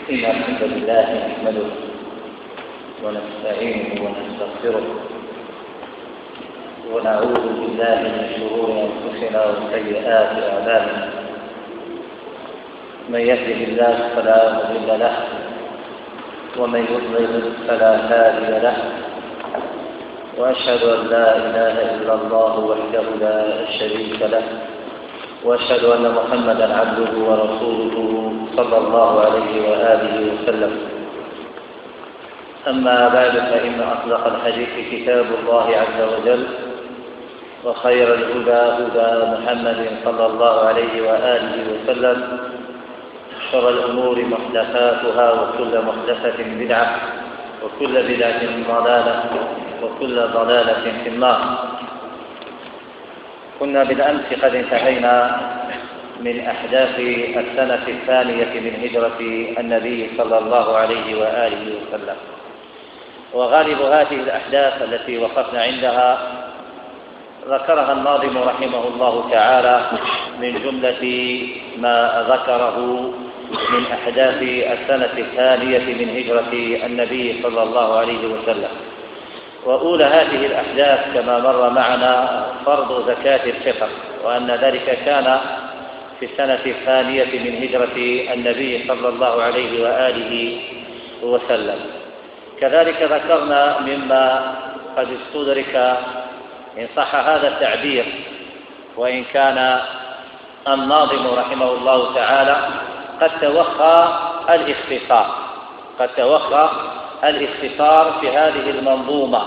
إن الحمد لله نحمده ونستعينه ونستغفره ونعوذ بالله من شرور أنفسنا وسيئات أعمالنا. من يهده الله فلا مضل له ومن يضلل فلا هادي له، وأشهد أن لا إله إلا الله وحده لا شريك له، وأشهد أن محمدًا عبده ورسوله صلى الله عليه وآله وسلم. أما بعد، فإن أصدق الحديث كتاب الله عز وجل، وخير الهدى هدى محمد صلى الله عليه وآله وسلم، شر الأمور محدثاتها، وكل محدثة بدعة، وكل بدعة ضلالة، وكل ضلالة في النار. كنا بالأمس قد انتهينا من أحداث السنة الثانية من هجرة النبي صلى الله عليه وآله وسلم، وغالب هذه الأحداث التي وقفنا عندها ذكرها الناظم رحمه الله تعالى من جملة ما ذكره من أحداث السنة الثانية من هجرة النبي صلى الله عليه وسلم. وأولى هذه الأحداث كما مر معنا فرض زكاة الفطر، وأن ذلك كان في السنة الثانية من هجرة النبي صلى الله عليه وآله وسلم. كذلك ذكرنا مما قد استدرك، إن صح هذا التعبير، وإن كان الناظم رحمه الله تعالى قد توخى الاختصار في هذه المنظومة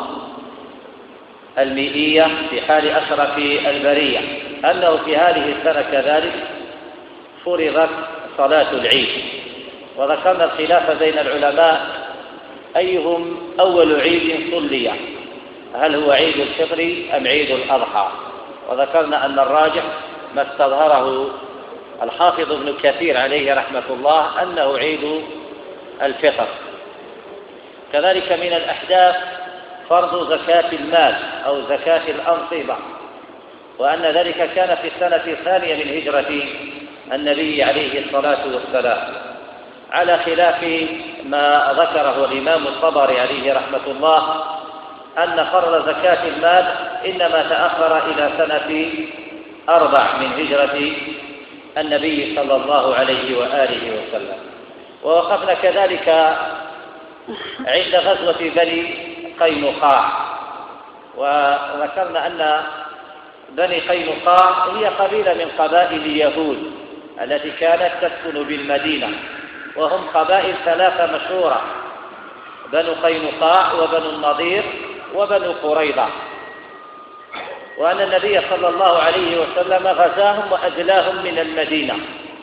المئية في حال أشرف البرية، أنه في هذه السنة كذلك فرضت صلاة العيد. وذكرنا الخلاف بين العلماء أيهم أول عيد صلي، هل هو عيد الفطر أم عيد الأضحى؟ وذكرنا أن الراجح ما استظهره الحافظ ابن كثير عليه رحمة الله أنه عيد الفطر. كذلك من الأحداث فرض زكاة المال أو زكاة الأنصبة، وأن ذلك كان في السنة الثانية من هجرة النبي عليه الصلاة والسلام، على خلاف ما ذكره الإمام الطبري عليه رحمة الله أن فرض زكاة المال إنما تأخر إلى سنة 4 من هجرة النبي صلى الله عليه وآله وسلم. ووقفنا كذلك عند غزوة بني قينقاع، وذكرنا أن بني قينقاع هي قبيلة من قبائل اليهود التي كانت تسكن بالمدينة، وهم قبائل 3 مشهورة: بنو قينقاع وبنو النضير وبنو قريظة، وأن النبي صلى الله عليه وسلم غزاهم وأجلاهم من المدينة.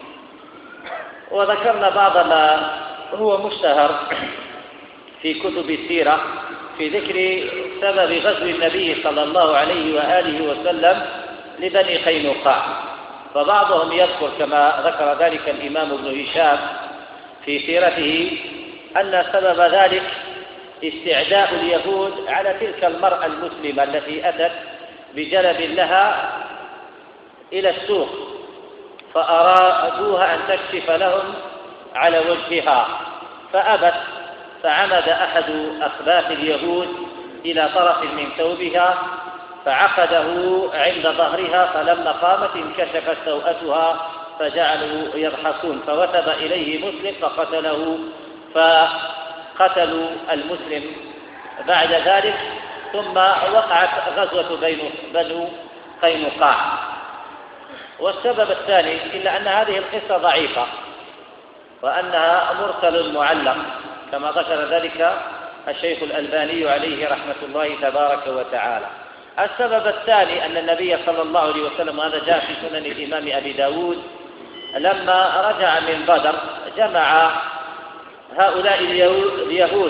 وذكرنا بعض ما هو مشتهر في كتب السيرة في ذكر سبب غزو النبي صلى الله عليه وآله وسلم لبني قينقاع، فبعضهم يذكر كما ذكر ذلك الإمام ابن هشام في سيرته أن سبب ذلك استعداء اليهود على تلك المرأة المسلمة التي أتت بجلب لها إلى السوق، فأرادوها أن تكشف لهم على وجهها فأبت، فعمد أحد أخباث اليهود إلى طرف من ثوبها فعقده عند ظهرها، فلما قامت انكشفت سوءتها فجعلوا يضحكون، فوثب إليه مسلم فقتله، فقتلوا المسلم بعد ذلك. ثم وقعت غزوة بنو قينقاع. والسبب الثاني، إلا أن هذه القصة ضعيفة وأنها مرسل معلق كما ذكر ذلك الشيخ الألباني عليه رحمة الله تبارك وتعالى. السبب الثاني أن النبي صلى الله عليه وسلم، هذا جاء في سنن الإمام أبي داود، لما رجع من بدر جمع هؤلاء اليهود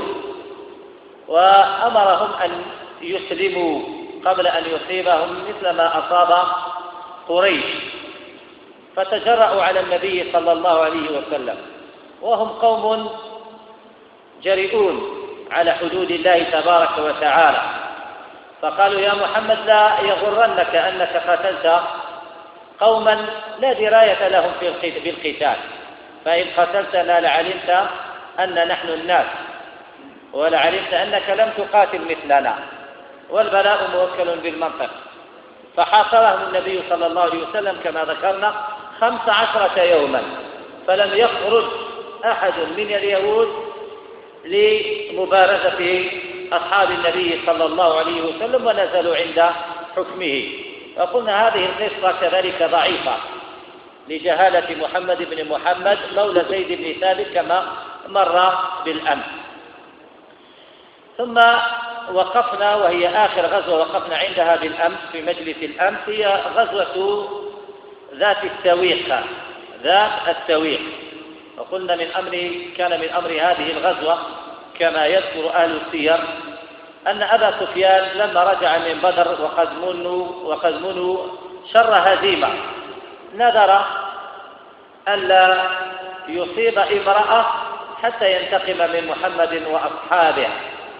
وأمرهم أن يسلموا قبل أن يصيبهم مثل ما أصاب قريش، فتجرأوا على النبي صلى الله عليه وسلم، وهم قوم جريئون على حدود الله تبارك وتعالى، فقالوا: يا محمد، لا يغرنك أنك قتلت قوما لا دراية لهم بالقتال، فإن قتلتنا لعلمت أن نحن الناس، ولعلمت أنك لم تقاتل مثلنا، والبلاء موكل بالمنطق. فحاصرهم النبي صلى الله عليه وسلم كما ذكرنا 15 يوما، فلم يخرج أحد من اليهود لمبارزة أصحاب النبي صلى الله عليه وسلم، ونزلوا عند حكمه. وقلنا هذه القصة كذلك ضعيفة لجهالة محمد بن محمد مولى زيد بن ثابت كما مر بالأمس. ثم وقفنا، وهي آخر غزوة وقفنا عندها بالأمس في مجلس الأمس، هي غزوة ذات السويق. وقلنا كان من أمر هذه الغزوة كما يذكر أهل السير أن أبا سفيان لما رجع من بدر وقد منوا شر هزيمة، نذر ألا يصيب امرأة حتى ينتقم من محمد وأصحابه،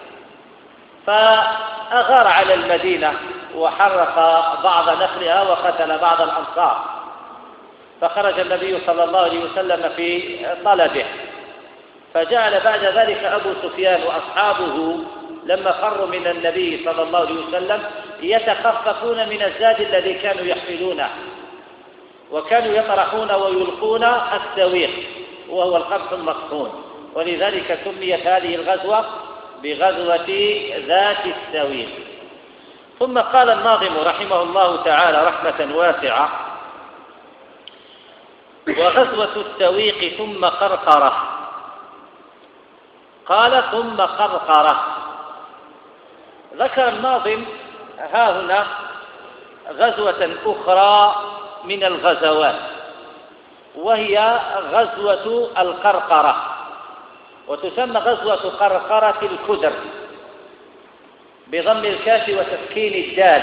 فأغار على المدينة وحرق بعض نخلها وقتل بعض الأنصار، فخرج النبي صلى الله عليه وسلم في طلبه، فجعل بعد ذلك أبو سفيان وأصحابه لما فروا من النبي صلى الله عليه وسلم يتخففون من الزاد الذي كانوا يحملونه، وكانوا يطرحون ويلقون السويق وهو القمح المطحون، ولذلك سميت هذه الغزوة بغزوة ذات السويق. ثم قال الناظم رحمه الله تعالى رحمة واسعة: وغزوة السويق ثم قرقرة. قال ثم قرقرة. ذكر الناظم ها هنا غزوة أخرى من الغزوات، وهي غزوة القرقرة، وتسمى غزوة قرقرة الكدر بضم الكاف وتسكين الدال.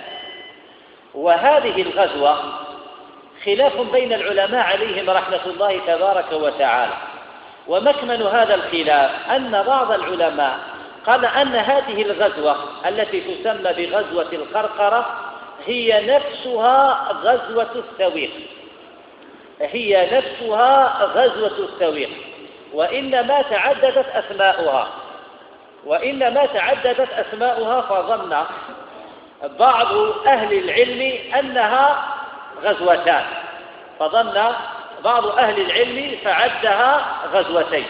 وهذه الغزوة خلاف بين العلماء عليهم رحمة الله تبارك وتعالى، ومكمن هذا الخلاف أن بعض العلماء قال أن هذه الغزوة التي تسمى بغزوة القرقرة هي نفسها غزوة السويق، وإنما تعددت أسماؤها، فظن بعض أهل العلم أنها غزوتان، فعدها غزوتين.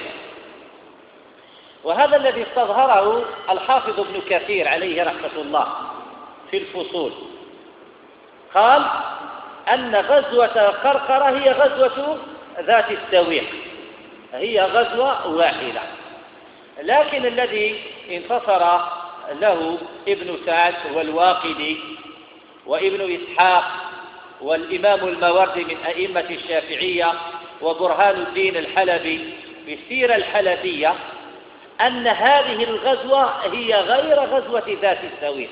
وهذا الذي استظهره الحافظ ابن كثير عليه رحمة الله في الفصول، قال أن غزوة قرقرة هي غزوة ذات السويق، هي غزوة واحدة. لكن الذي انتصر له ابن سعد والواقدي وابن إسحاق والإمام الماوردي من أئمة الشافعية وبرهان الدين الحلبي في السيرة الحلبية أن هذه الغزوة هي غير غزوة ذات السويق،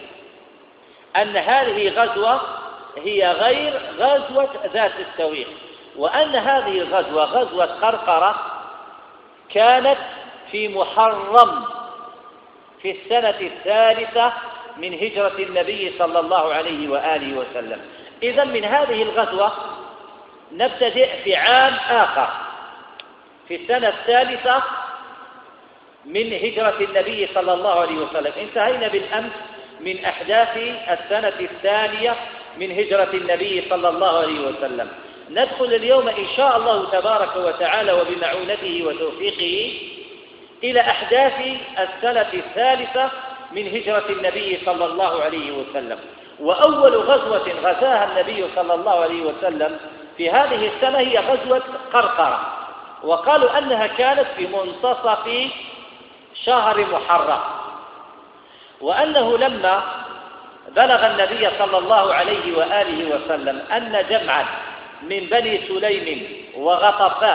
وأن هذه الغزوة غزوة قرقرة كانت في محرم في السنة الثالثة من هجرة النبي صلى الله عليه وآله وسلم. إذن من هذه الغزوة نبتدئ في عام آخر في السنة الثالثة من هجرة النبي صلى الله عليه وسلم. انتهينا بالأمس من أحداث السنة الثانية من هجرة النبي صلى الله عليه وسلم. ندخل اليوم إن شاء الله تبارك وتعالى وبمعونته وتوفيقه إلى أحداث السنة الثالثة من هجرة النبي صلى الله عليه وسلم. وأول غزوة غزاها النبي صلى الله عليه وسلم في هذه السنة هي غزوة قرقرة، وقالوا أنها كانت في منتصف شهر محرم، وأنه لما بلغ النبي صلى الله عليه وآله وسلم أن جمعا من بني سليم وغطفان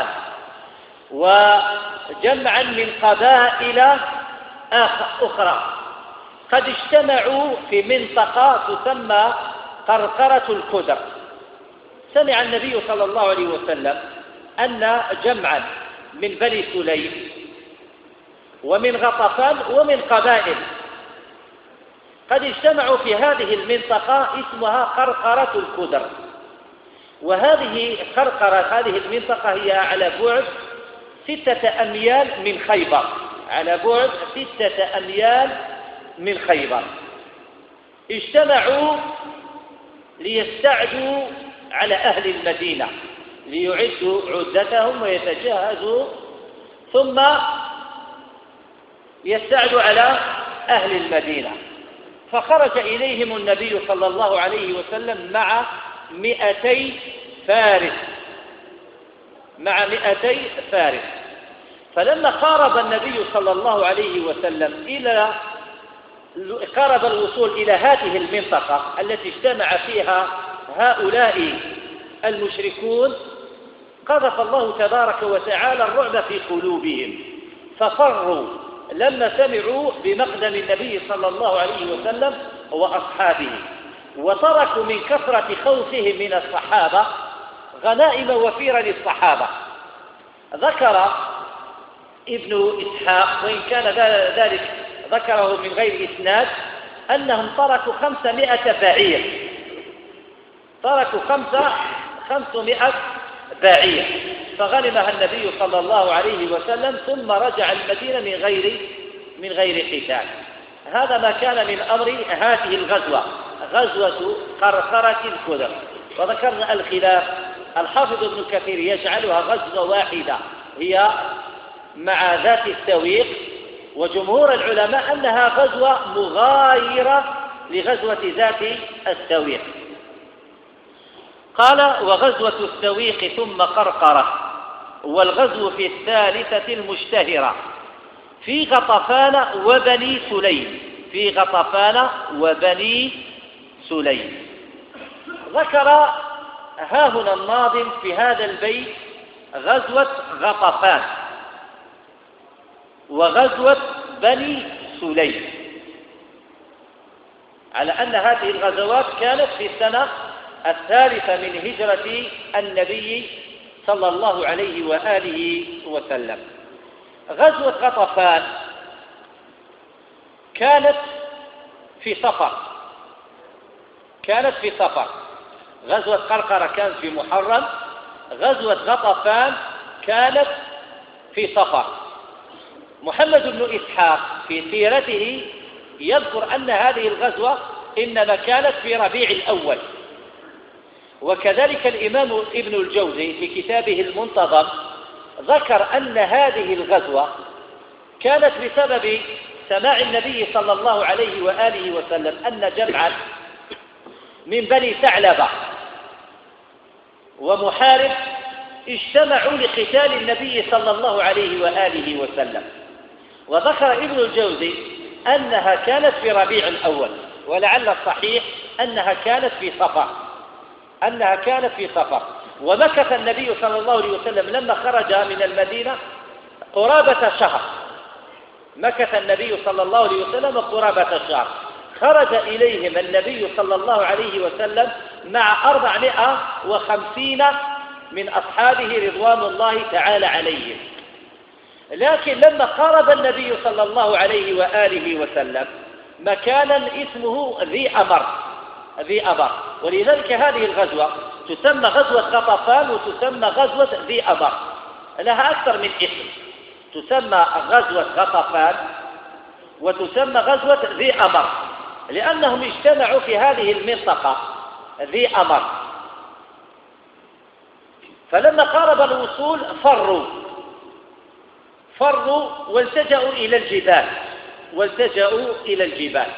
وجمعا من قبائل أخرى قد اجتمعوا في منطقة تسمى قرقرة الكدر، سمع النبي صلى الله عليه وسلم أن جمعا من بني سليم ومن غطفان ومن قبائل قد اجتمعوا في هذه المنطقة اسمها قرقرة الكدر. وهذه قرقرة هذه المنطقة هي على بعد 6 أميال من خيبر، على بعد 6 أميال من خيبر. اجتمعوا ليستعدوا على أهل المدينة، ليعدوا عدتهم ويتجهزوا، ثم يستعدوا على أهل المدينة. فخرج إليهم النبي صلى الله عليه وسلم مع 200 فارس، فلما قارب النبي صلى الله عليه وسلم قارب الوصول إلى هذه المنطقة التي اجتمع فيها هؤلاء المشركون، قذف الله تبارك وتعالى الرعب في قلوبهم، ففروا لما سمعوا بمقدم النبي صلى الله عليه وسلم وأصحابه، وتركوا من كثرة خوفهم من الصحابة غنائم وفيرة للصحابة. ذكر ابن إسحاق، وإن كان ذلك ذكره من غير إسناد، أنهم تركوا 500 بعير، تركوا 500 بعير، فغنمها النبي صلى الله عليه وسلم، ثم رجع المدينة من غير قتال. هذا ما كان من أمر هذه الغزوة، غزوة قرقرة الكدر. وذكرنا الخلاف، الحافظ ابن كثير يجعلها غزوة واحدة هي مع ذات السويق، وجمهور العلماء أنها غزوة مغايرة لغزوة ذات السويق. قال: وغزوة السويق ثم قرقرة، والغزو في الثالثة المشتهرة في غطفان وبني سليم، في غطفان وبني سليم. ذكر ها هنا الناظم في هذا البيت غزوة غطفان وغزوة بني سليم، على أن هذه الغزوات كانت في السنة 3 من هجرة النبي صلى الله عليه وآله وسلم. غزوة غطفان كانت في صفر، غزوة قرقرة كانت في محرم، غزوة غطفان كانت في صفر. محمد بن إسحاق في سيرته يذكر أن هذه الغزوة إنما كانت في ربيع الأول، وكذلك الإمام ابن الجوزي في كتابه المنتظم ذكر أن هذه الغزوة كانت بسبب سماع النبي صلى الله عليه وآله وسلم أن جمعا من بني ثعلبة ومحارب اجتمعوا لقتال النبي صلى الله عليه وآله وسلم. وذكر ابن الجوزي أنها كانت في ربيع الأول، ولعل الصحيح أنها كانت في صفر. ومكث النبي صلى الله عليه وسلم لما خرج من المدينة قرابة شهر، مكث النبي صلى الله عليه وسلم قرابة شهر. خرج إليهم النبي صلى الله عليه وسلم مع 450 من أصحابه رضوان الله تعالى عليهم. لكن لما قارب النبي صلى الله عليه وآله وسلم مكانا اسمه ذي أمر، ولذلك هذه الغزوة تسمى غزوة غطفان وتسمى غزوة ذي أمر، لها أكثر من اسم، تسمى غزوة غطفان وتسمى غزوة ذي أمر، لأنهم اجتمعوا في هذه المنطقة ذي أمر. فلما قارب الوصول فروا والتجأوا إلى الجبال.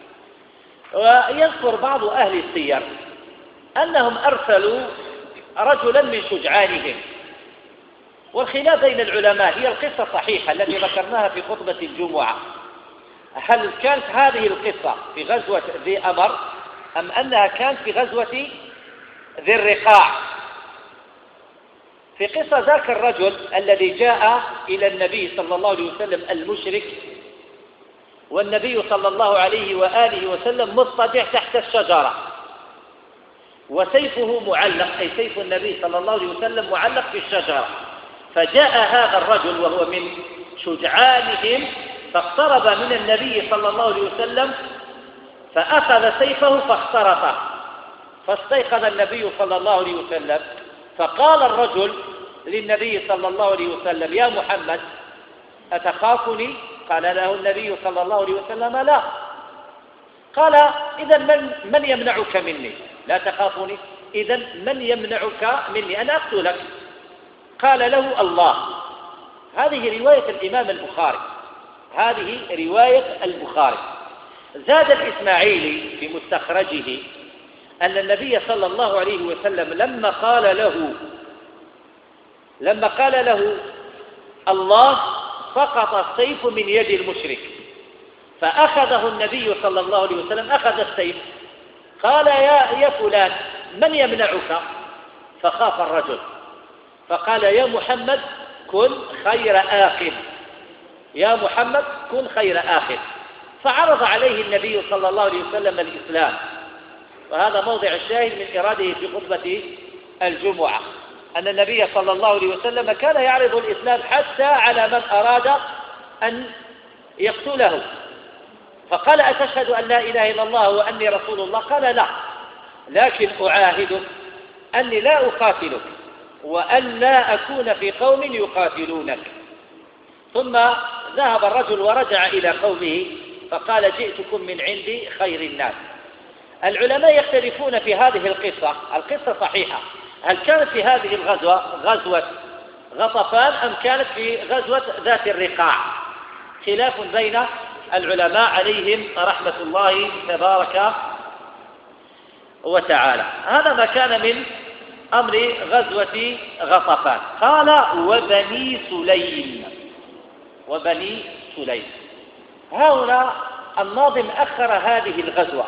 ويذكر بعض أهل السير أنهم أرسلوا رجلا من شجعانهم، والخلاف بين العلماء، هي القصة صحيحة التي ذكرناها في خطبة الجمعة، هل كانت هذه القصة في غزوة ذي أمر أم أنها كانت في غزوة ذي الرقاع؟ في قصة ذاك الرجل الذي جاء إلى النبي صلى الله عليه وسلم المشرك، والنبي صلى الله عليه وآله وسلم مضطجع تحت الشجرة وسيفه معلق، أي سيف النبي صلى الله عليه وسلم معلق في الشجرة. فجاء هذا الرجل وهو من شجعانهم فاقترب من النبي صلى الله عليه وسلم فأخذ سيفه فاخترطه، فاستيقظ النبي صلى الله عليه وسلم، فقال الرجل للنبي صلى الله عليه وسلم: يا محمد أتخافني؟ قال له النبي صلى الله عليه وسلم: لا. قال: إذن من يمنعك مني؟ لا تخافني، إذن من يمنعك مني أن أقتلك؟ قال له: الله. هذه رواية الإمام البخاري، هذه رواية البخاري. زاد الإسماعيلي في مستخرجه أن النبي صلى الله عليه وسلم لما قال له الله سقط السيف من يد المشرك، فأخذه النبي صلى الله عليه وسلم، أخذ السيف، قال: يا فلان من يمنعك؟ فخاف الرجل فقال: يا محمد كن خير آخذ، يا محمد كن خير آخذ. فعرض عليه النبي صلى الله عليه وسلم الإسلام، وهذا موضع الشاهد من إراده في خطبة الجمعة، أن النبي صلى الله عليه وسلم كان يعرض الإسلام حتى على من أراد أن يقتله. فقال: أتشهد أن لا إله إلا الله وأني رسول الله؟ قال: لا، لكن أعاهدك أني لا أقاتلك وأن لا أكون في قوم يقاتلونك. ثم ذهب الرجل ورجع إلى قومه فقال: جئتكم من عند خير الناس. العلماء يختلفون في هذه القصة صحيحة، هل كانت في هذه الغزوة غزوة غطفان أم كانت في غزوة ذات الرقاع؟ خلاف بين العلماء عليهم رحمة الله تبارك وتعالى. هذا ما كان من أمر غزوة غطفان. قال: وبني سليم. هنا الناظم أخر هذه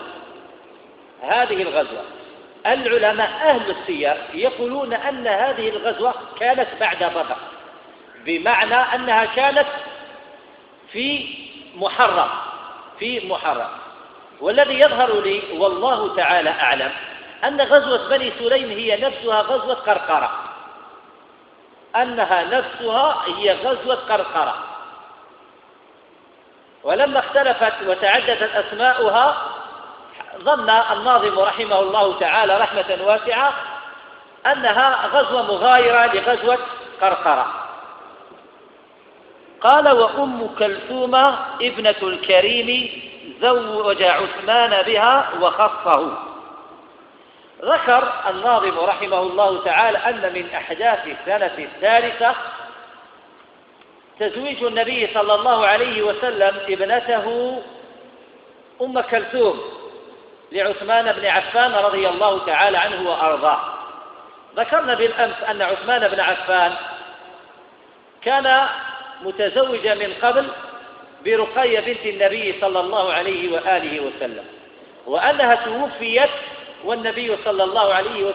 الغزوة. العلماء أهل السير يقولون أن هذه الغزوة كانت بعد بدر، بمعنى أنها كانت في محرم. والذي يظهر لي والله تعالى أعلم أن غزوة بني سليم هي نفسها غزوة قرقرة، ولما اختلفت وتعددت أسماؤها ظن الناظم رحمه الله تعالى رحمة واسعة أنها غزوة مغايرة لغزوة قرقرة. قال: وأم كلثوم ابنة الكريم زوج عثمان بها وخصه. ذكر الناظم رحمه الله تعالى أن من أحداث السنة الثالثة تزويج النبي صلى الله عليه وسلم ابنته أم كلثوم لعثمان بن عفان رضي الله تعالى عنه وأرضاه. ذكرنا بالأمس أن عثمان بن عفان كان متزوجا من قبل برقية بنت النبي صلى الله عليه وآله وسلم، وأنها توفيت والنبي صلى الله عليه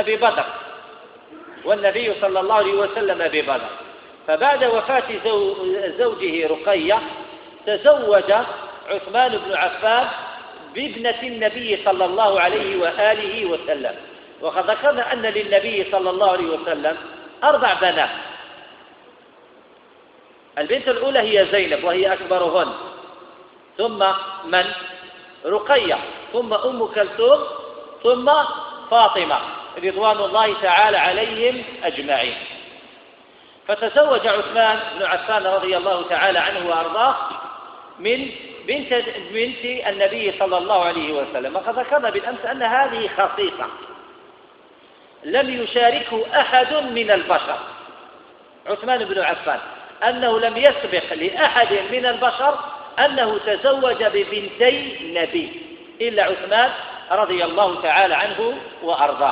وسلم ببدر. فبعد وفاة زوجه رقية تزوج عثمان بن عفان بابنة النبي صلى الله عليه وآله وسلم. وقد ذكرنا أن للنبي صلى الله عليه وسلم 4 بنات. البنت الأولى هي زينب وهي أكبرهن، ثم من؟ رقية، ثم أم كلثوم، ثم فاطمة رضوان الله تعالى عليهم أجمعين. فتزوج عثمان بن عفان رضي الله تعالى عنه وأرضاه من بنت النبي صلى الله عليه وسلم. وقد ذكرنا بالأمس أن هذه خصيصة لم يشاركه أحد من البشر، عثمان بن عفان، أنه لم يسبق لأحد من البشر أنه تزوج ببنتي نبي إلا عثمان رضي الله تعالى عنه وأرضاه.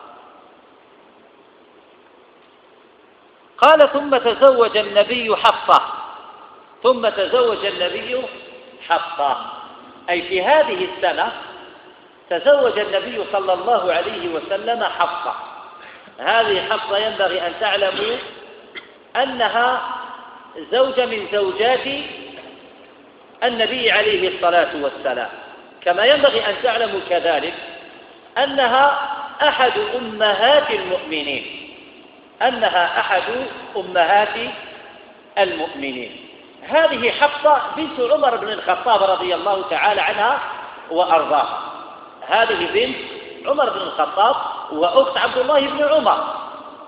قال: ثم تزوج النبي حفصة، أي في هذه السنة تزوج النبي صلى الله عليه وسلم حفصة. هذه حفصة ينبغي أن تعلموا أنها زوجة من زوجات النبي عليه الصلاة والسلام، كما ينبغي أن تعلموا كذلك أنها أحد أمهات المؤمنين. هذه حفصة بنت عمر بن الخطاب رضي الله تعالى عنها وأرضاه. هذه بنت عمر بن الخطاب وأخت عبد الله بن عمر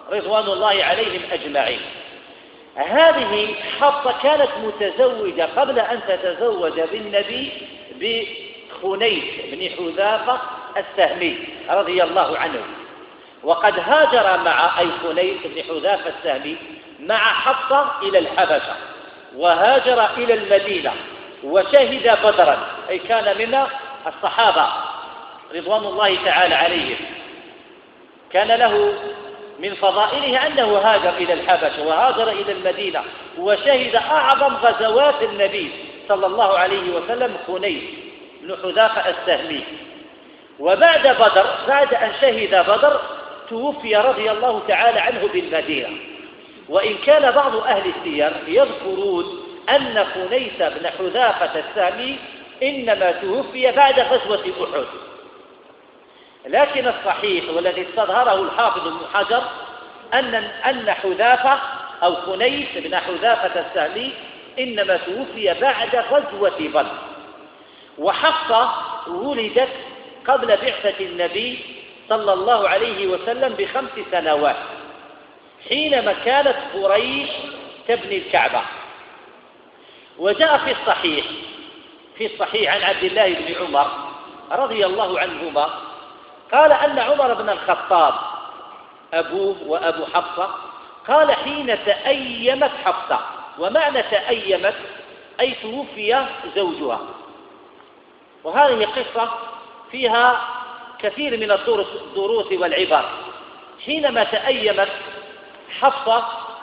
رضوان الله عليهم أجمعين. هذه حفصة كانت متزوجة قبل أن تتزوج بالنبي بخنيس بن حذافة السهمي رضي الله عنه، وقد هاجر مع أي خنيس بن حذافة السهمي مع حفصة إلى الحبشة، وهاجر إلى المدينة وشهد بدرا، أي كان من الصحابة رضوان الله تعالى عليهم. كان له من فضائله أنه هاجر إلى الحبشة وهاجر إلى المدينة وشهد أعظم غزوات النبي صلى الله عليه وسلم خنيس بن حذافة السهمي. وبعد بدر، بعد أن شهد بدر، توفي رضي الله تعالى عنه بالمدينة. وإن كان بعض أهل السير يذكرون أن خنيس بن حذافة السهمي إنما توفي بعد غزوة أحد، لكن الصحيح والذي استظهره الحافظ ابن حجر أن حذافة أو خنيس بن حذافة السهمي إنما توفي بعد غزوة بدر. وحفصة ولدت قبل بعثة النبي صلى الله عليه وسلم ب5 سنوات، حينما كانت قريش تبني الكعبة. وجاء في الصحيح عن عبد الله بن عمر رضي الله عنهما قال أن عمر بن الخطاب أبوه وأبو حفصة قال حين تأيمت حفصة، ومعنى تأيمت أي توفي زوجها. وهذه قصة فيها كثير من الدروس والعبر. حينما تأيمت حفصة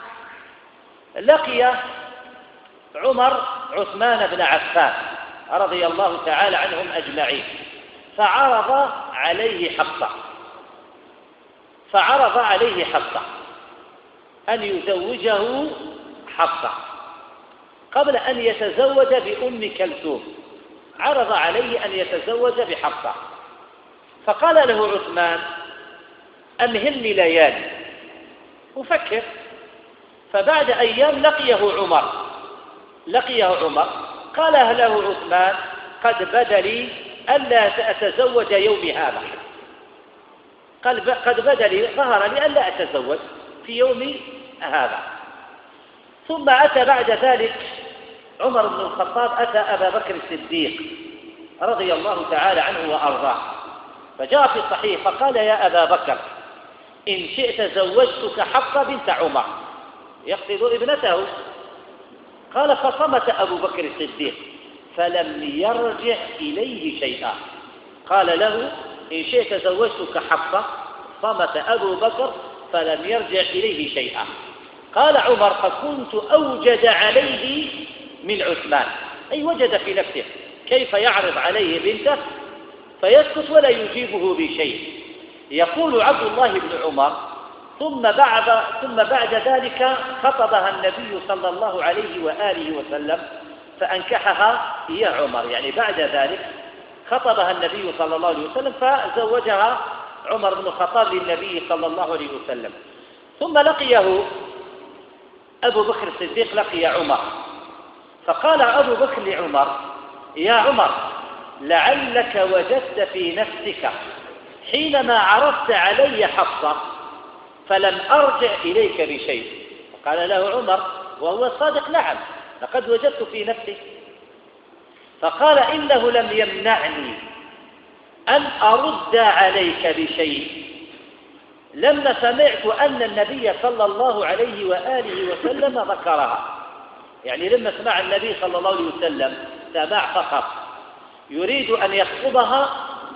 لقي عمر عثمان بن عفان رضي الله تعالى عنهم أجمعين، فعرض عليه حفصة أن يزوجه حفصة قبل أن يتزوج بأم كلثوم، عرض عليه أن يتزوج بحفصة. فقال له عثمان: أمهلني ليالي أفكر. فبعد أيام لقيه عمر قال له عثمان: قد بدا لي ألا أتزوج يومي هذا، قد بدا لي، ظهر لي ألا أتزوج في يومي هذا. ثم أتى بعد ذلك عمر بن الخطاب، أتى أبا بكر الصديق رضي الله تعالى عنه وأرضاه، فجاء في الصحيح فقال: يا أبا بكر، إن شئت زوجتك حفصة بنت عمر، يقصد ابنته. قال: فصمت أبو بكر الصديق فلم يرجع إليه شيئا. قال له: إن شئت زوجتك حفصة. صمت أبو بكر فلم يرجع إليه شيئا. قال عمر: فكنت أوجد عليه من عثمان، أي وجد في نفسه كيف يعرض عليه بنته فيسكت ولا يجيبه بشيء. يقول عبد الله بن عمر: ثم بعد ذلك خطبها النبي صلى الله عليه وآله وسلم فأنكحها يا عمر، يعني بعد ذلك خطبها النبي صلى الله عليه وسلم فزوجها عمر بن الخطاب للنبي صلى الله عليه وسلم. ثم لقيه أبو بكر الصديق، لقي عمر، فقال أبو بكر لعمر: يا عمر، لعلك وجدت في نفسك حينما عرضت علي حفصة فلم أرجع إليك بشيء. فقال له عمر وهو صادق: نعم، لقد وجدت في نفسي. فقال: إنه لم يمنعني أن أرد عليك بشيء لما سمعت أن النبي صلى الله عليه وآله وسلم ذكرها. يعني لما سمع النبي صلى الله عليه وسلم سماع فقط، يريد أن يخطبها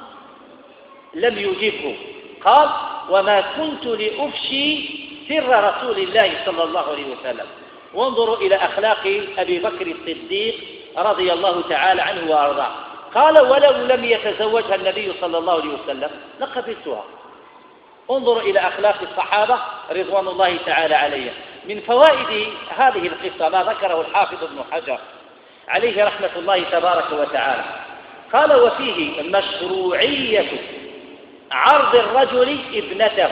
لم يجبه. قال: وما كنت لأفشي سر رسول الله صلى الله عليه وسلم. وانظروا إلى أخلاق أبي بكر الصديق رضي الله تعالى عنه وأرضاه. قال: ولو لم يتزوجها النبي صلى الله عليه وسلم لقبلتها. انظروا إلى أخلاق الصحابة رضوان الله تعالى عليهم. من فوائد هذه القصة ما ذكره الحافظ ابن حجر عليه رحمة الله تبارك وتعالى، قال: وفيه مشروعية عرض الرجل ابنته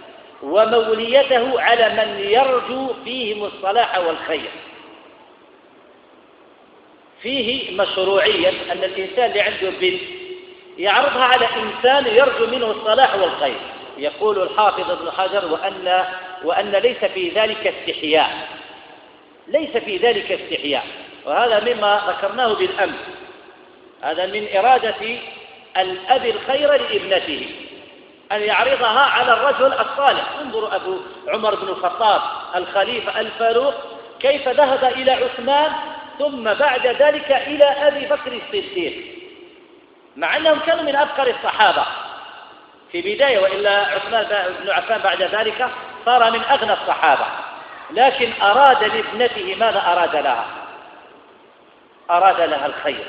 وموليته على من يرجو فيهم الصلاح والخير. فيه مشروعية أن الإنسان اللي عنده بنت يعرضها على إنسان يرجو منه الصلاح والخير. يقول الحافظ ابن حجر: وأن وأن ليس في ذلك استحياء، ليس في ذلك استحياء، وهذا مما ذكرناه بالأمس، هذا من إرادة الأب الخير لابنته أن يعرضها على الرجل الصالح. انظروا أبو عمر بن الخطاب الخليفة الفاروق كيف ذهب إلى عثمان ثم بعد ذلك إلى أبي بكر الصديق، مع أنهم كانوا من أبقر الصحابة في بداية، وإلا عثمان بن عفان بعد ذلك صار من أغنى الصحابة، لكن أراد لابنته ماذا أراد لها؟ أراد لها الخير،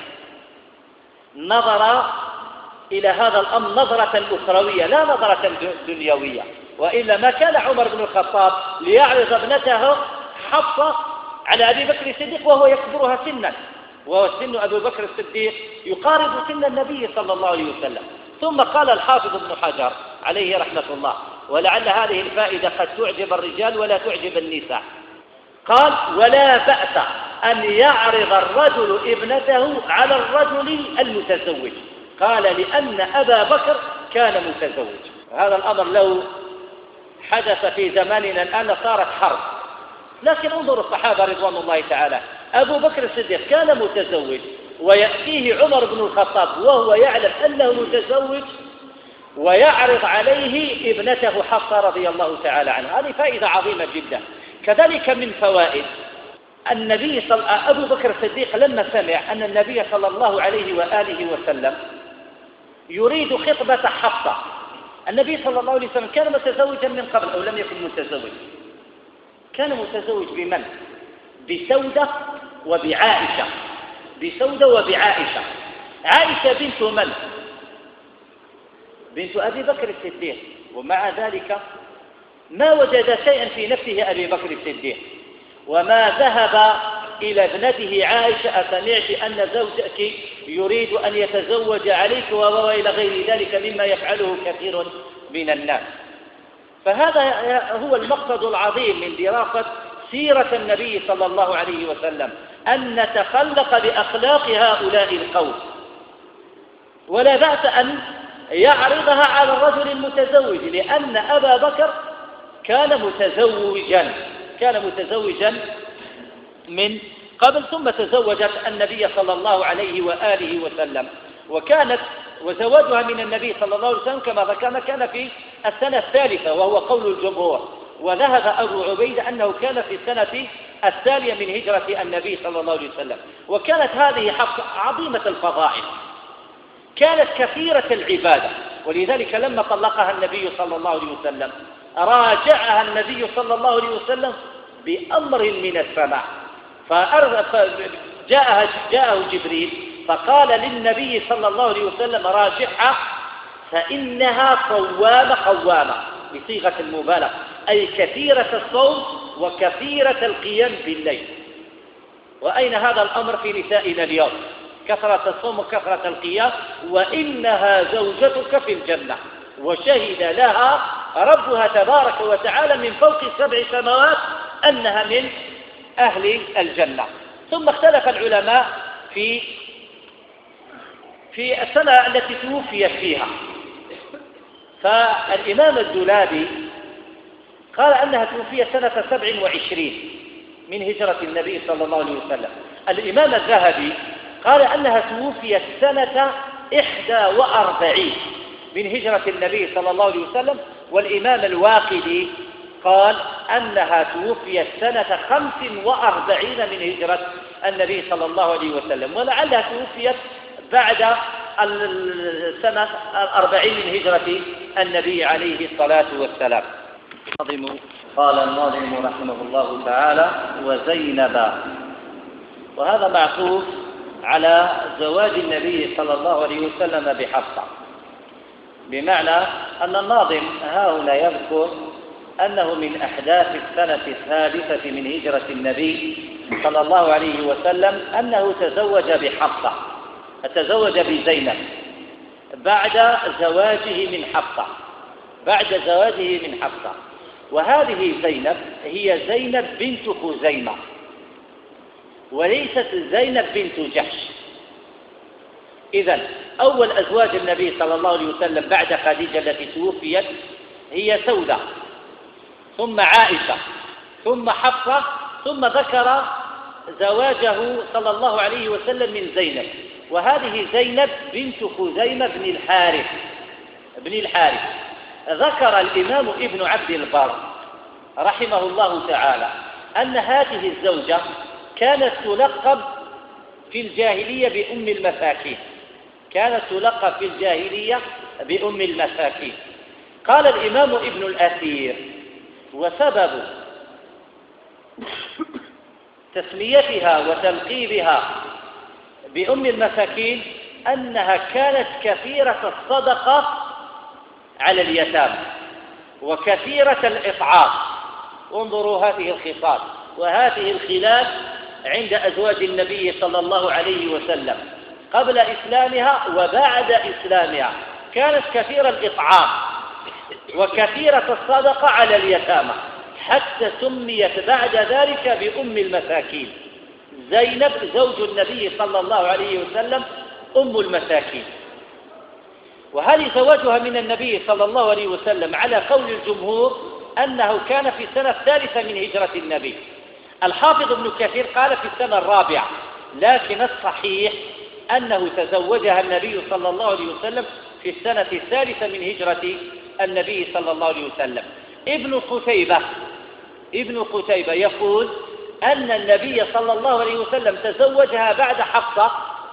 نظر إلى هذا الأمر نظرة أخروية لا نظرة دنيوية، وإلا ما كان عمر بن الخطاب ليعرض ابنته حفصة على أبي بكر الصديق وهو يكبرها سنا، وهو سن أبي بكر الصديق يقارب سن النبي صلى الله عليه وسلم. ثم قال الحافظ ابن حجر عليه رحمة الله، ولعل هذه الفائدة قد تعجب الرجال ولا تعجب النساء، قال: ولا بأس أن يعرض الرجل ابنته على الرجل المتزوج، قال: لأن أبا بكر كان متزوج. هذا الأمر لو حدث في زماننا الآن صارت حرب، لكن انظروا الصحابة رضوان الله تعالى، أبو بكر الصديق كان متزوج ويأتيه عمر بن الخطاب وهو يعلم أنه متزوج ويعرض عليه ابنته حفصة رضي الله تعالى عنها. هذه فائدة عظيمة جدا. كذلك من فوائد أبو بكر الصديق لما سمع أن النبي صلى الله عليه وآله وسلم يريد خطبة حفصة، النبي صلى الله عليه وسلم كان متزوجا من قبل أو لم يكن متزوج؟ كان متزوج بمن؟ بسودة وبعائشة، بسودة وبعائشة. عائشة بنت من؟ بنت أبي بكر الصديق، ومع ذلك ما وجد شيئا في نفسه أبي بكر الصديق، وما ذهب إلى ابنته عائشة: أسمعت أن زوجك يريد أن يتزوج عليك وإلى غير ذلك مما يفعله كثير من الناس. فهذا هو المقصد العظيم من دراسة سيرة النبي صلى الله عليه وسلم، أن نتخلق بأخلاق هؤلاء القوم، ولا بأس أن يعرضها على الرجل المتزوج، لأن أبا بكر كان متزوجا من قبل، ثم تزوجت النبي صلى الله عليه وآله وسلم، وزواجها من النبي صلى الله عليه وسلم كما ذكرنا كان في السنة الثالثة، وهو قول الجمهور، وذهب أبو عبيدة أنه كان في السنة الثانية من هجرة النبي صلى الله عليه وسلم. وكانت هذه حفصة عظيمة الفضائل، كانت كثيرة العبادة، ولذلك لما طلقها النبي صلى الله عليه وسلم راجعها النبي صلى الله عليه وسلم بأمر من السماء، جاءه جبريل فقال للنبي صلى الله عليه وسلم: راجعها فإنها قوامة بصيغة المبالغة، أي كثيرة الصوم وكثيرة القيام بالليل. وأين هذا الأمر في نسائنا اليوم؟ كثرة الصوم وكثرة القيام، وإنها زوجتك في الجنة، وشهد لها ربها تبارك وتعالى من فوق 7 سماوات أنها من أهل الجنة. ثم اختلف العلماء في السنة التي توفيت فيها، فالإمام الدولابي قال أنها توفيت سنة 27 من هجرة النبي صلى الله عليه وسلم. الإمام الذهبي قال أنها توفيت سنة 41 من هجرة النبي صلى الله عليه وسلم. والإمام الواقدي قال أنها توفيت سنة 45 من هجرة النبي صلى الله عليه وسلم، ولعلها توفيت بعد السنة 40 من هجرة النبي عليه الصلاة والسلام. قال الناظم رحمه الله تعالى: وزينب، وهذا معطوف على زواج النبي صلى الله عليه وسلم بحفصة، بمعنى أن الناظم هنا يذكر أنه من أحداث السنة الثالثة من هجرة النبي صلى الله عليه وسلم أنه تزوج بحفصة، تزوج بزينب بعد زواجه من حفصة، وهذه زينب هي زينب بنت خزيمة وليست زينب بنت جحش. إذن أول أزواج النبي صلى الله عليه وسلم بعد خديجة التي توفيت هي سودة، ثم عائشة ثم حفصة، ثم ذكر زواجه صلى الله عليه وسلم من زينب، وهذه زينب بنت خزيمة بن الحارث. ذكر الإمام ابن عبد البر رحمه الله تعالى أن هذه الزوجة كانت تلقب في الجاهلية بأم المساكين، قال الإمام ابن الأثير: وسبب تسميتها وتلقيبها بأم المساكين أنها كانت كثيرة الصدقة على اليتامى وكثيرة الإطعام. انظروا هذه الخصال وهذه الخلاف عند أزواج النبي صلى الله عليه وسلم قبل إسلامها وبعد إسلامها، كانت كثير الإطعام وكثيرة الصدقة على اليتامى، حتى سميت بعد ذلك بأم المساكين. زينب زوج النبي صلى الله عليه وسلم أم المساكين. وهذه زواجها من النبي صلى الله عليه وسلم على قول الجمهور أنه كان في السنة الثالثة من هجرة النبي. الحافظ ابن كثير قال في السنة الرابعة، لكن الصحيح أنه تزوجها النبي صلى الله عليه وسلم في السنة الثالثة من هجرة النبي صلى الله عليه وسلم. ابن قتيبة يقول أن النبي صلى الله عليه وسلم تزوجها بعد حفصة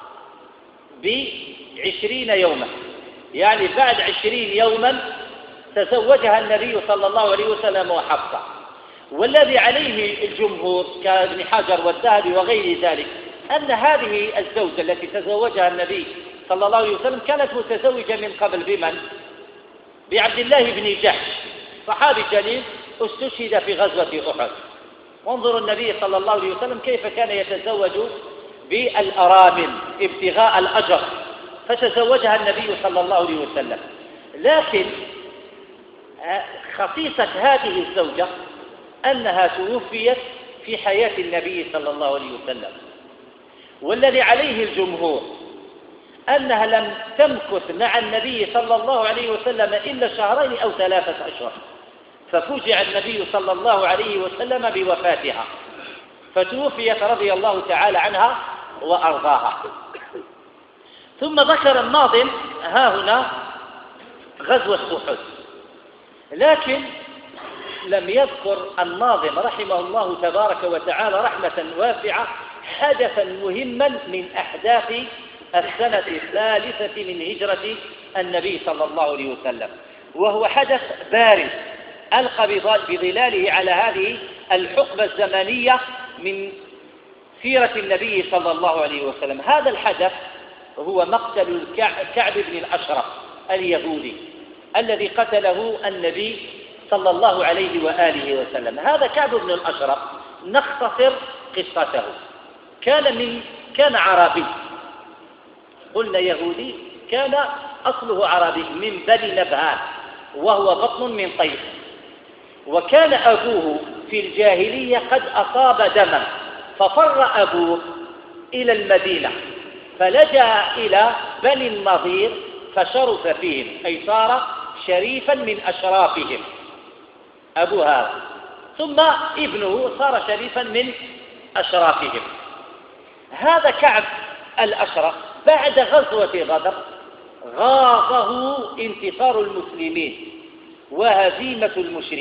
ب20 يوما، يعني بعد 20 يوما تزوجها النبي صلى الله عليه وسلم وحفصة. والذي عليه الجمهور كابن حجر والذهبي وغير ذلك أن هذه الزوجة التي تزوجها النبي صلى الله عليه وسلم كانت متزوجة من قبل بمن؟ بعبد الله بن جحش، صحابي جليل استشهد في غزوة أحد. وانظروا النبي صلى الله عليه وسلم كيف كان يتزوج بالأرامل ابتغاء الأجر، فتزوجها النبي صلى الله عليه وسلم. لكن خصيصة هذه الزوجة أنها توفيت في حياة النبي صلى الله عليه وسلم، والذي عليه الجمهور أنها لم تمكث مع النبي صلى الله عليه وسلم إلا 2 أو 3 أشهر، ففجع النبي صلى الله عليه وسلم بوفاتها، فتوفيت رضي الله تعالى عنها وأرضاها. ثم ذكر الناظم ها هنا غزوة أحد، لكن لم يذكر الناظم رحمه الله تبارك وتعالى رحمة واسعة حدثا مهما من أحداث السنة الثالثة من هجرة النبي صلى الله عليه وسلم، وهو حدث بارز ألقى بظلاله على هذه الحقبة الزمنية من سيرة النبي صلى الله عليه وسلم. هذا الحدث هو مقتل كعب بن الأشرف اليهودي الذي قتله النبي صلى الله عليه وآله وسلم. هذا كعب بن الأشرف نختصر قصته. كان عربي، قلنا يهودي، كان أصله عربي من بني نبهان، وهو بطن من طيف. وكان أبوه في الجاهلية قد أصاب دما، ففر أبوه إلى المدينة، فلجأ إلى بني النضير فشرف فيهم، أي صار شريفا من أشرافهم أبو هذا، ثم ابنه صار شريفا من أشرافهم. هذا كعب الأشرف بعد غزوة بدر غاضه انتصار المسلمين وهزيمة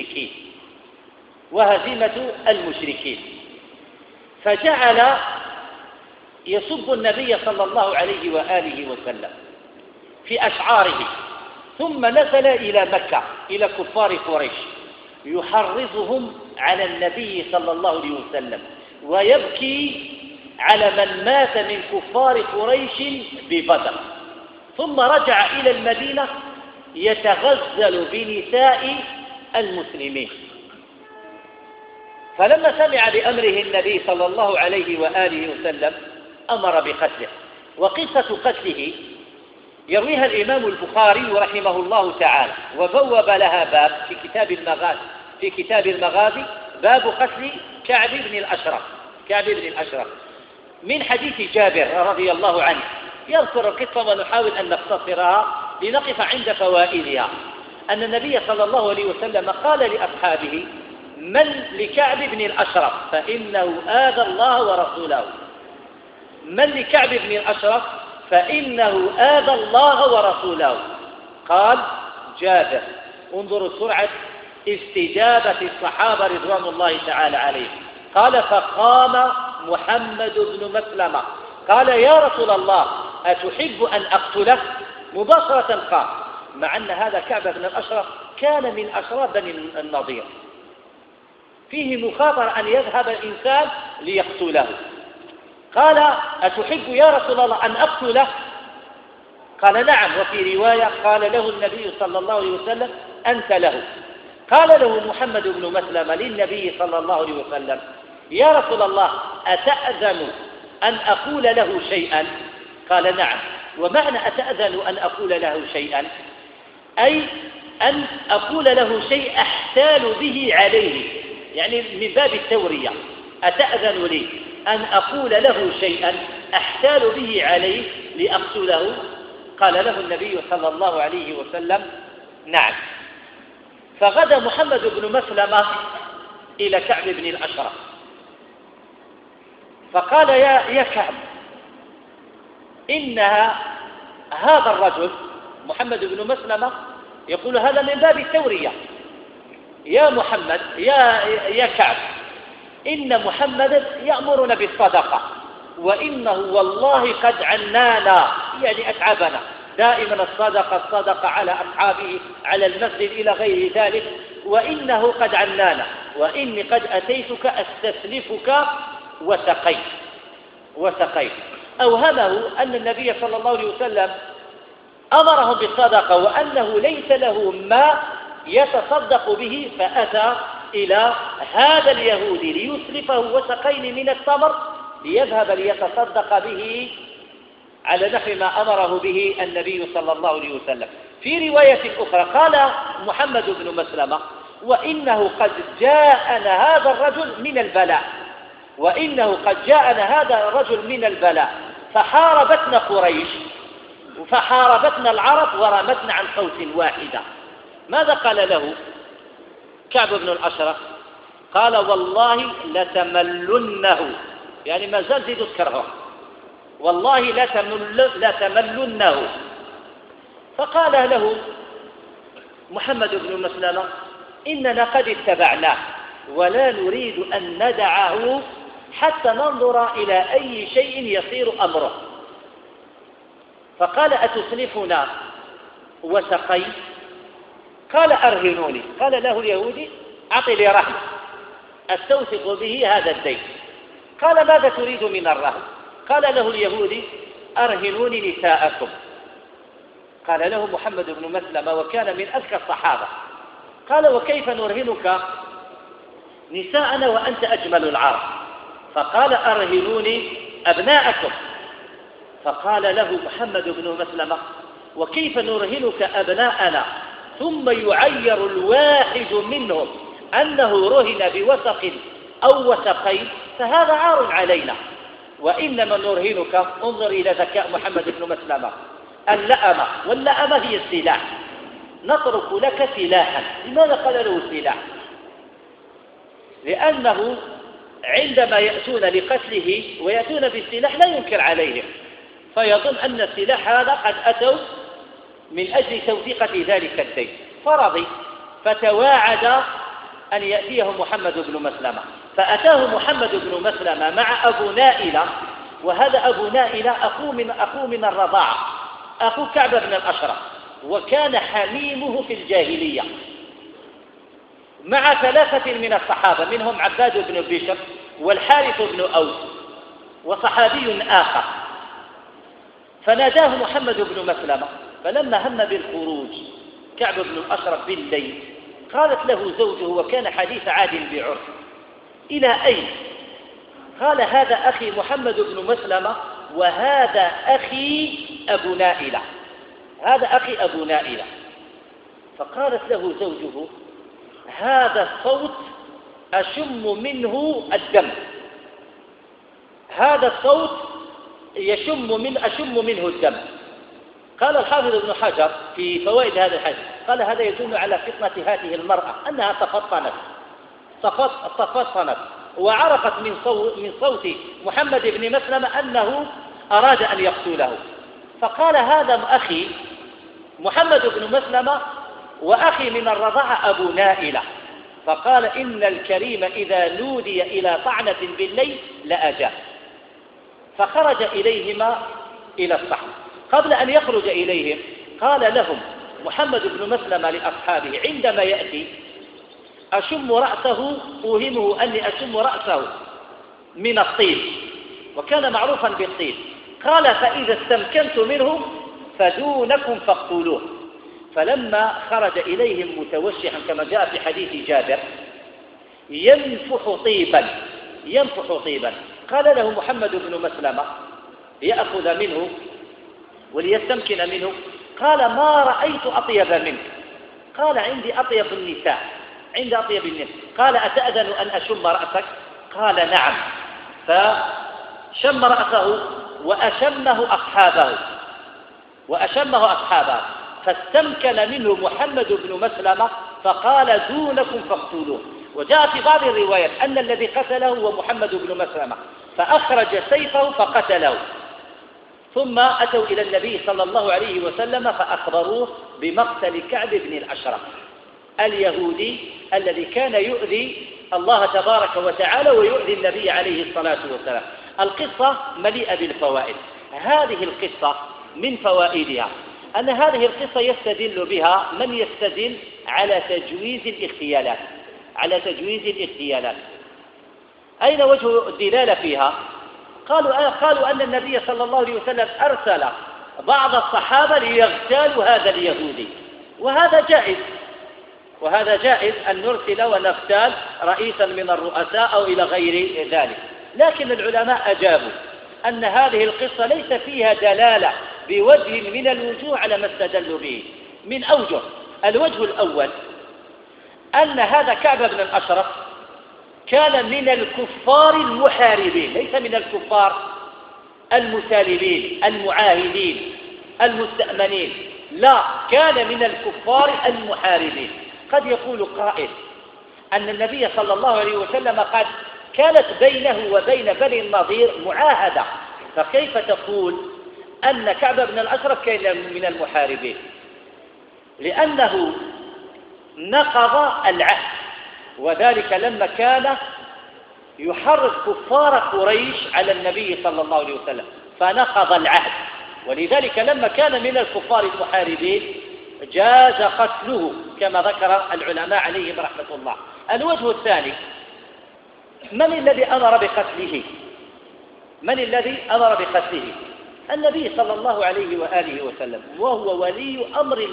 المشركين، فجعل يسب النبي صلى الله عليه وآله وسلم في أشعاره، ثم نزل إلى مكة إلى كفار قريش يحرضهم على النبي صلى الله عليه وسلم، ويبكي على من مات من كفار قريش ببدر. ثم رجع إلى المدينة يتغزل بنساء المسلمين. فلما سمع بأمره النبي صلى الله عليه وآله وسلم أمر بقتله. وقصة قتله يرويها الإمام البخاري رحمه الله تعالى، وبوب لها باب في كتاب المغازي باب قتل كعب بن الأشرف من حديث جابر رضي الله عنه. يذكر القصة ونحاول أن نختصرها لنقف عند فوائدها. أن النبي صلى الله عليه وسلم قال لأصحابه: من لكعب بن الأشرف فإنه آذى الله ورسوله. من لكعب بن الأشرف فإنه آذى الله ورسوله. قال جابر. انظروا سرعة استجابة الصحابة رضوان الله تعالى عليهم. قال فقام محمد بن مسلمة قال يا رسول الله أتحب أن أقتله؟ مباشرة قال، مع أن هذا كعب بن الأشرف كان من أشراف بني النضير، فيه مخاطر أن يذهب الإنسان ليقتله. قال أتحب يا رسول الله أن أقتله؟ قال نعم. وفي رواية قال له النبي صلى الله عليه وسلم أنت له. قال له محمد بن مسلمة للنبي صلى الله عليه وسلم يا رسول الله أتأذن أن أقول له شيئا؟ قال نعم. ومعنى أتأذن أن أقول له شيئا أي أن أقول له شيء أحتال به عليه، يعني من باب التورية. أتأذن لي أن أقول له شيئا أحتال به عليه لأقتله؟ قال له النبي صلى الله عليه وسلم نعم. فغدا محمد بن مسلمة إلى كعب بن الأشرف فقال يا كعب إنها هذا الرجل، محمد بن مسلمة يقول هذا من باب التورية، يا محمد يا كعب إن محمد يأمرنا بالصدقة وإنه والله قد عنانا، يعني أتعبنا دائما الصدقة على أصحابه على المسجد إلى غير ذلك، وإنه قد عنانا وإني قد أتيتك أستسلفك وسقيت. أوهمه أن النبي صلى الله عليه وسلم أمرهم بالصدقة وأنه ليس له ما يتصدق به، فأتى إلى هذا اليهودي ليسلفه وسقين من التمر ليذهب ليتصدق به على نحو ما أمره به النبي صلى الله عليه وسلم. في رواية أخرى قال محمد بن مسلمة وإنه قد جاءنا هذا الرجل من البلاء فحاربتنا قريش فحاربتنا العرب ورمتنا عن صوت واحدة. ماذا قال له كعب بن الأشرف؟ قال والله لتملنه، يعني ما زال يذكره، والله لتملنه. فقال له محمد بن مسلمة إننا قد اتبعناه ولا نريد أن ندعه حتى ننظر إلى أي شيء يصير أمره. فقال أتسلفنا وسقي؟ قال أرهنوني. قال له اليهودي أعطي لي رهن أستوثق به هذا الدين. قال ماذا تريد من الرهن؟ قال له اليهودي أرهنوني نساءكم. قال له محمد بن مسلمة وكان من أذكى الصحابة قال وكيف نرهنك نساءنا وأنت أجمل العرب؟ فقال أرهنوني أبناءكم. فقال له محمد بن مسلمة وكيف نرهنك أبناءنا ثم يعير الواحد منهم أنه رهن بوسق أو وسقين؟ فهذا عار علينا، وإنما نرهنك. انظر إلى ذكاء محمد بن مسلمة، اللأمة، واللأمة هي السلاح، نترك لك سلاحا. لماذا قال له سلاح؟ لأنه عندما يأتون لقتله ويأتون بالسلاح لا ينكر عليهم، فيظن أن السلاح هذا قد أتوا من أجل توثيقة ذلك الدين، فرضي. فتواعد أن يأتيه محمد بن مسلمة، فأتاه محمد بن مسلمة مع أبو نائلة، وهذا أبو نائلة أخو من الرضاعة، أخو كعب بن الأشرف، وكان حميمه في الجاهلية، مع 3 من الصحابة منهم عباد بن بشر والحارث بن أوس وصحابي آخر. فناداه محمد بن مسلمة، فلما هم بالخروج كعب بن الأشرف بالليل قالت له زوجه وكان حديث عهد بعرف إلى أين؟ قال هذا أخي محمد بن مسلمة وهذا أخي أبو نائلة، هذا أخي أبو نائلة. فقالت له زوجه هذا الصوت أشم منه الدم، هذا الصوت أشم منه الدم. قال الحافظ ابن حجر في فوائد هذا الحديث قال هذا يدل على فطنة هذه المرأة أنها تفطنت، تفطنت وعرفت من صوت محمد بن مسلمة أنه أراد أن يقتله، فقال هذا أخي محمد بن مسلمة وأخي من الرضاعة أبو نائلة، فقال إن الكريم إذا نودي إلى طعنة بالليل لأجاب، فخرج إليهما إلى الصحن. قبل أن يخرج إليهم قال لهم محمد بن مسلمة لأصحابه عندما يأتي أشم رأسه، أوهمه أني أشم رأسه من الطين، وكان معروفا بالطين، قال فإذا استمكنت منه فدونكم فاقتلوه. فلما خرج إليهم متوشحا كما جاء في حديث جابر ينفح طيبا، قال له محمد بن مسلمة ليأخذ منه وليستمكن منه، قال ما رأيت أطيب منك، قال عندي أطيب النساء، قال أتأذن أن أشم رأسك؟ قال نعم، فشم رأسه وأشمه أصحابه فاستمكن منه محمد بن مسلمة فقال دونكم فاقتلوه. وجاء في بعض الروايات أن الذي قتله هو محمد بن مسلمة، فأخرج سيفه فقتله، ثم أتوا إلى النبي صلى الله عليه وسلم فأخبروه بمقتل كعب بن الأشرف اليهودي الذي كان يؤذي الله تبارك وتعالى ويؤذي النبي عليه الصلاة والسلام. القصة مليئة بالفوائد. هذه القصة من فوائدها أن هذه القصة يستدل بها من يستدل على تجويز الاغتيالات. أين وجه الدلالة فيها؟ قالوا أن النبي صلى الله عليه وسلم أرسل بعض الصحابة ليغتالوا هذا اليهودي، وهذا جائز أن نرسل ونغتال رئيسا من الرؤساء أو إلى غير ذلك. لكن العلماء أجابوا أن هذه القصة ليس فيها دلالة بوجه من الوجوه على ما استدلوا به من أوجه. الوجه الأول أن هذا كعب بن الأشرف كان من الكفار المحاربين، ليس من الكفار المسالمين المعاهدين المستأمنين، لا، كان من الكفار المحاربين. قد يقول قائل أن النبي صلى الله عليه وسلم قد كانت بينه وبين بني النضير معاهدة، فكيف تقول أن كعب بن الأشرف كان من المحاربين؟ لأنه نقض العهد، وذلك لما كان يحرض كفار قريش على النبي صلى الله عليه وسلم فنقض العهد، ولذلك لما كان من الكفار المحاربين جاز قتله كما ذكر العلماء عليهم رحمة الله. الوجه الثاني من الذي أمر بقتله؟ النبي صلى الله عليه وآله وسلم، وهو ولي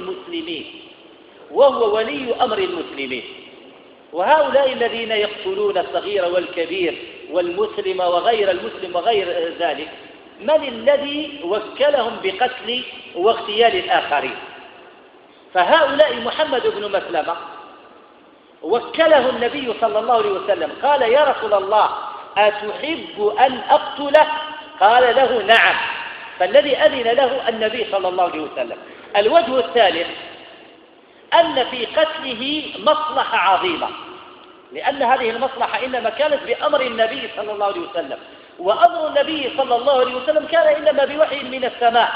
أمر المسلمين. وهؤلاء الذين يقتلون الصغير والكبير والمسلم وغير المسلم وغير ذلك، من الذي وكلهم بقتل واغتيال الآخرين؟ فهؤلاء محمد بن مسلمة وكله النبي صلى الله عليه وسلم، قال يا رسول الله أتحب أن أقتله؟ قال له نعم، فالذي أذن له النبي صلى الله عليه وسلم. الوجه الثالث أن في قتله مصلحة عظيمة، لأن هذه المصلحة إنما كانت بأمر النبي صلى الله عليه وسلم، وأمر النبي صلى الله عليه وسلم كان إنما بوحي من السماء،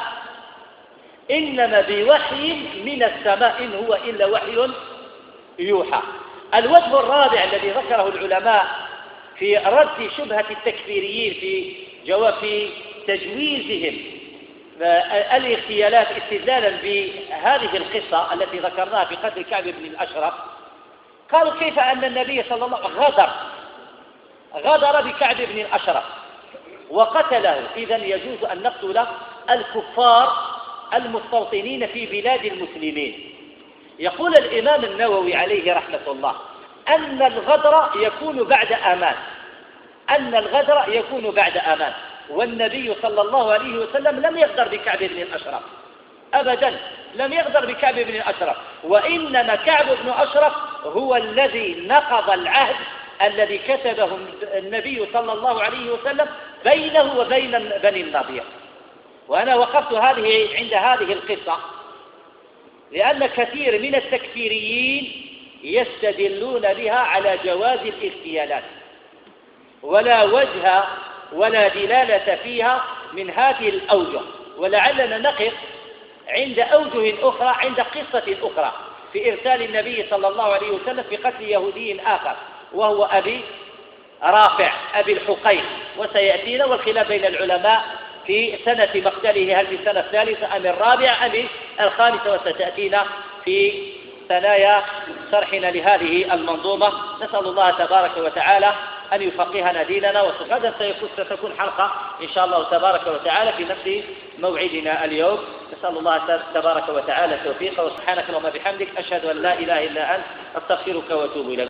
إن هو إلا وحي يوحى. الوجه الرابع الذي ذكره العلماء في رد شبهة التكفيريين في تجويزهم الاغتيالات استدلالا بهذه القصة التي ذكرناها في قتل كعب بن الأشرف، قالوا كيف أن النبي صلى الله عليه وسلم غدر بكعب بن الأشرف وقتله، إذن يجوز أن نقتل الكفار المستوطنين في بلاد المسلمين. يقول الإمام النووي عليه رحمة الله أن الغدر يكون بعد أمان، والنبي صلى الله عليه وسلم لم يغدر بكعب بن الأشرف أبدا، لم يغدر بكعب بن الأشرف، وإنما كعب بن الأشرف هو الذي نقض العهد الذي كتبه النبي صلى الله عليه وسلم بينه وبين بني النضير. وأنا وقفت عند هذه القصة لأن كثير من التكفيريين يستدلون بها على جواز الاغتيالات، ولا وجه ولا دلالة فيها من هذه الأوجه. ولعلنا نقف عند أوجه أخرى، عند قصة أخرى في إرسال النبي صلى الله عليه وسلم في قتل يهودي آخر، وهو أبي رافع أبي الحقيق، وسيأتينا والخلاف بين العلماء في سنة مقتله، هل في السنة الثالثة أم الرابعة أم الخامسة، وستأتينا في ثنايا شرحنا لهذه المنظومة. نسأل الله تبارك وتعالى أن يفقهنا ديننا. وغدا ستكون حلقة إن شاء الله تبارك وتعالى في نفس موعدنا اليوم. نسأل الله تبارك وتعالى التوفيق، وسبحانك اللهم وبحمدك أشهد أن لا إله إلا أنت أستغفرك وأتوب إليك.